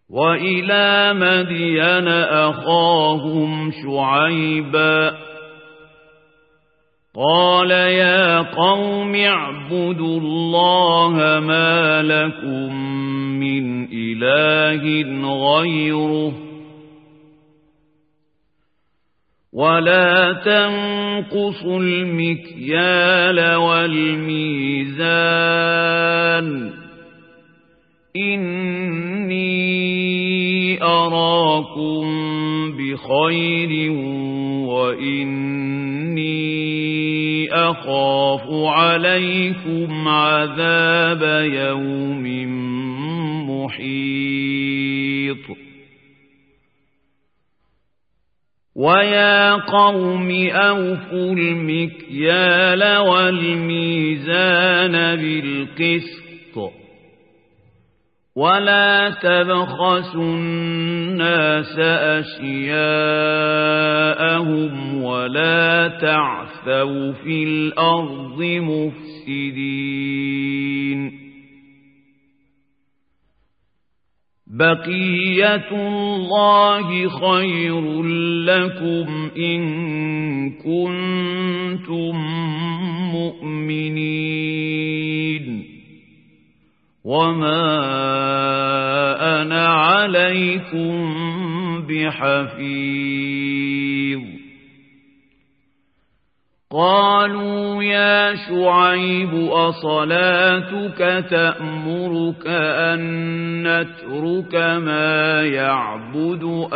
وإلى مدين أخاهم شعيبا قال يا قوم اعبدوا الله ما لكم من إله غيره ولا تنقصوا المكيال والميزان إني أراكم بخير وإني أخاف عليكم عذاب يوم محيط ويا قوم أوفوا المكيال والميزان بالقسط ولا تبخسوا الناس أشياءهم ولا تعثوا في الأرض مفسدين بقية الله خير لكم إن كنتم مؤمنين وما أنا عليكم بحفيظ قالوا يا شعيب أصلاتك تأمرك أن نترك ما يعبد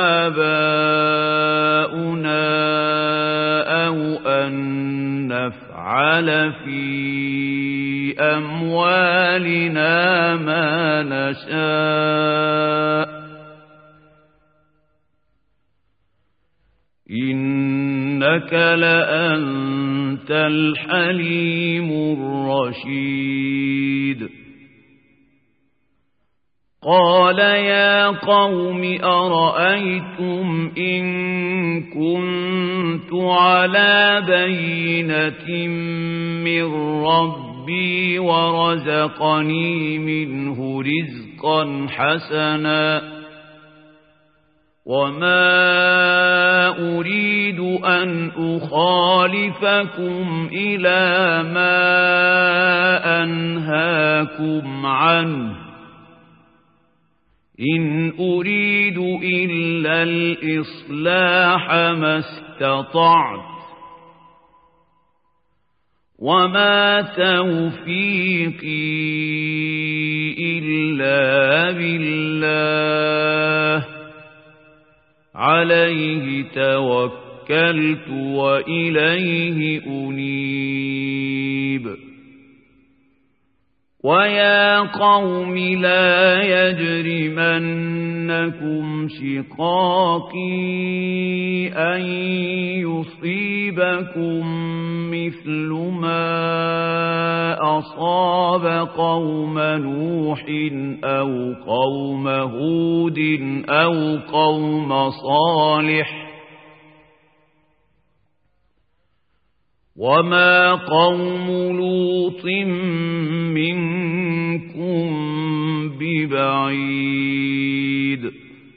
آباؤنا أو أن نفعل في أموالنا ما نشاء إنك لأنت الحليم الرشيد قال يا قوم أرأيتم إن كنت على بينة من ربي ورزقني منه رزقا حسنا وما أريد أن أخالفكم إلى ما أنهاكم عنه إن أريد إلا الإصلاح ما استطعت وما توفيقي إلا بالله عليه توكلت وإليه أنيب ويا قوم لا يجرمنكم شقاقي أن يصيبكم مثل ما أصاب قوم نوح أو قوم هود أو قوم صالح وما قوم لوط منكم ببعيد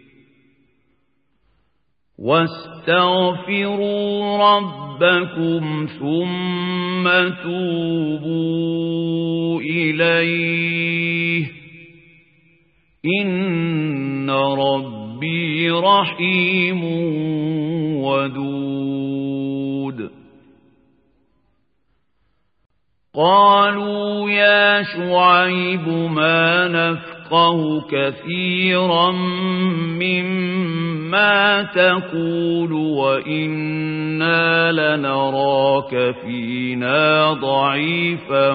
واستغفروا ربكم ثم توبوا إليه إن ربي رحيم ودود قالوا يا شعيب ما نفقه كثيرا مما تقول وإنا لنراك فينا ضعيفا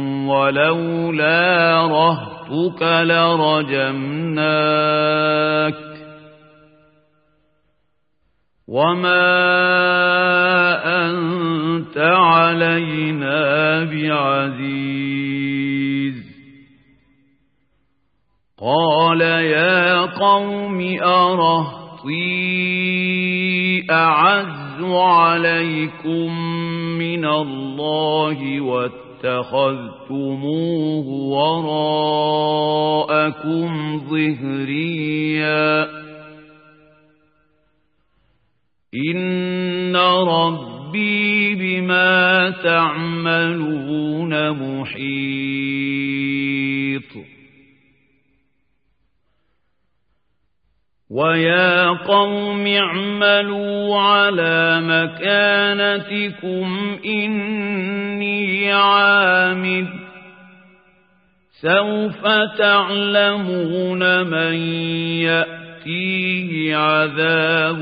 ولولا رهطك لرجمناك وما أنت علينا بعزيز قال يا قوم أرهطي أعز عليكم من الله واتقوا واتخذتموه وراءكم ظهريا إن ربي بما تعملون محيط ويا قوم اعملوا على مكانتكم إني عامل سوف تعلمون من يأتيه عذاب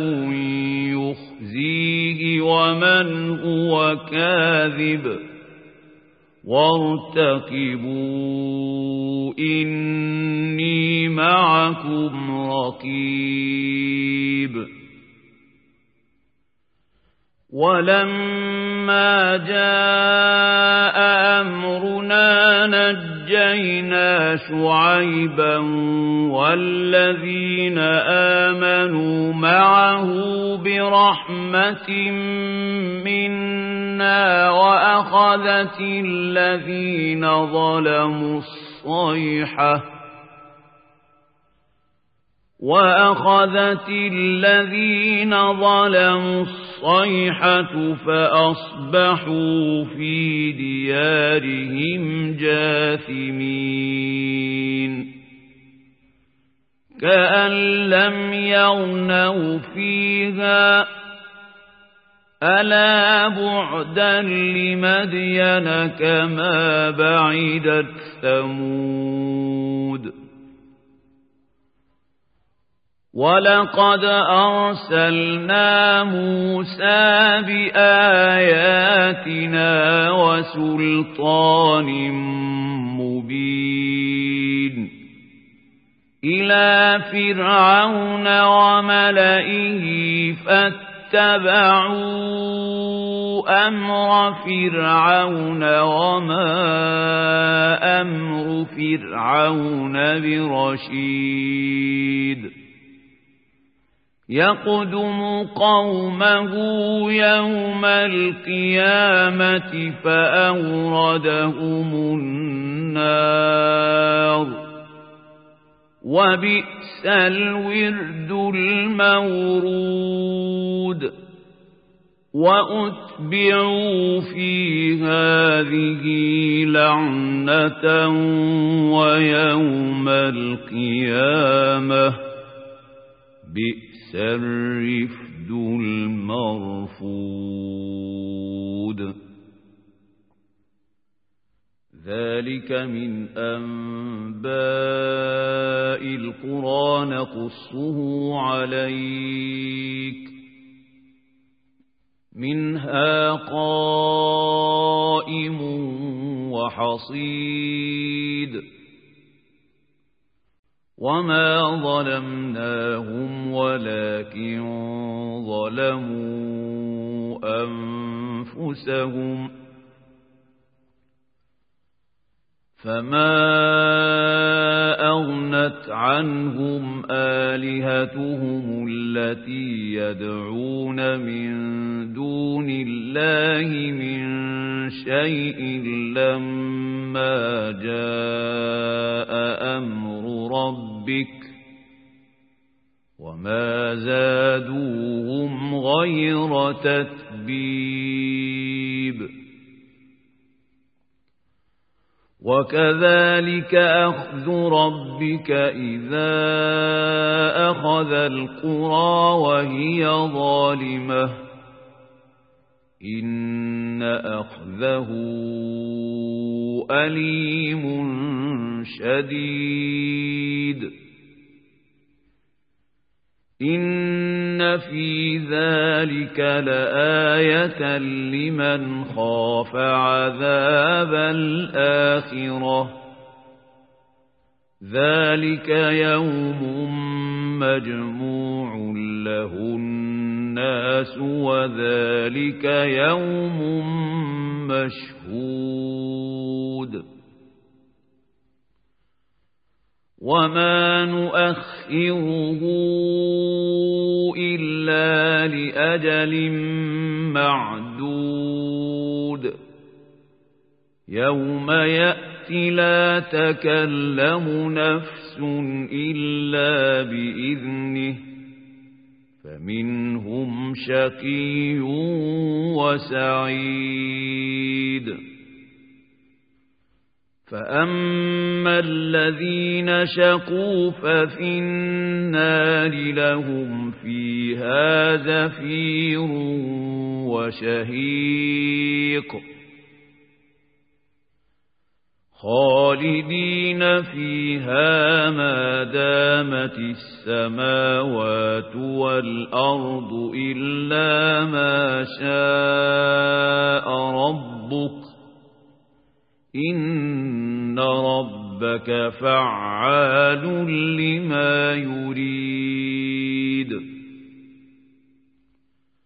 يخزيه ومن هو كاذب وارتقبوا إني معكم رقيب ولما جاء أمرنا نجينا شعيبا والذين آمنوا معه برحمة منا وأخذت الذين ظلموا الصيحة فأصبحوا في ديارهم جاثمين كأن لم يغنوا فيها ألا بعدا لمدين كما بعدت ثمود ولقد أرسلنا موسى بآياتنا وسلطان مبين إلى فرعون وملئه فاتبعوا أمر فرعون وما أمر فرعون برشيد يقدم قومه يوم القيامة فأوردهم النار وبئس الورد المورود وأتبعوا في هذه لعنة ويوم القيامة بئس الرفد المرفود ذلك من أنباء القرى نقصه عليك منها قائم وحصيد وما ظلمناهم ولكن ظلموا أنفسهم فما أغنت عنهم آلهتهم التي يدعون من دون الله من شيء لما جاء أمر ربك وما زادوهم غير تتبيب وكذلك أخذ ربك إذا أخذ القرى وهي ظالمة إن أخذه أليم شديد إن في ذلك لآية لمن خاف عذاب الآخرة ذلك يوم مجموع له الناس وذلك يوم مشهود وما نؤخره إلا لأجل معدود يوم يأتي لا تكلم نفس إلا بإذنه فمنهم شقي وسعيد فأما الذين شقوا ففي النار لهم فيها زفير وشهيق خالدين فيها ما دامت السماوات والأرض إلا ما شاء ربك إن ربك فعال لما يريد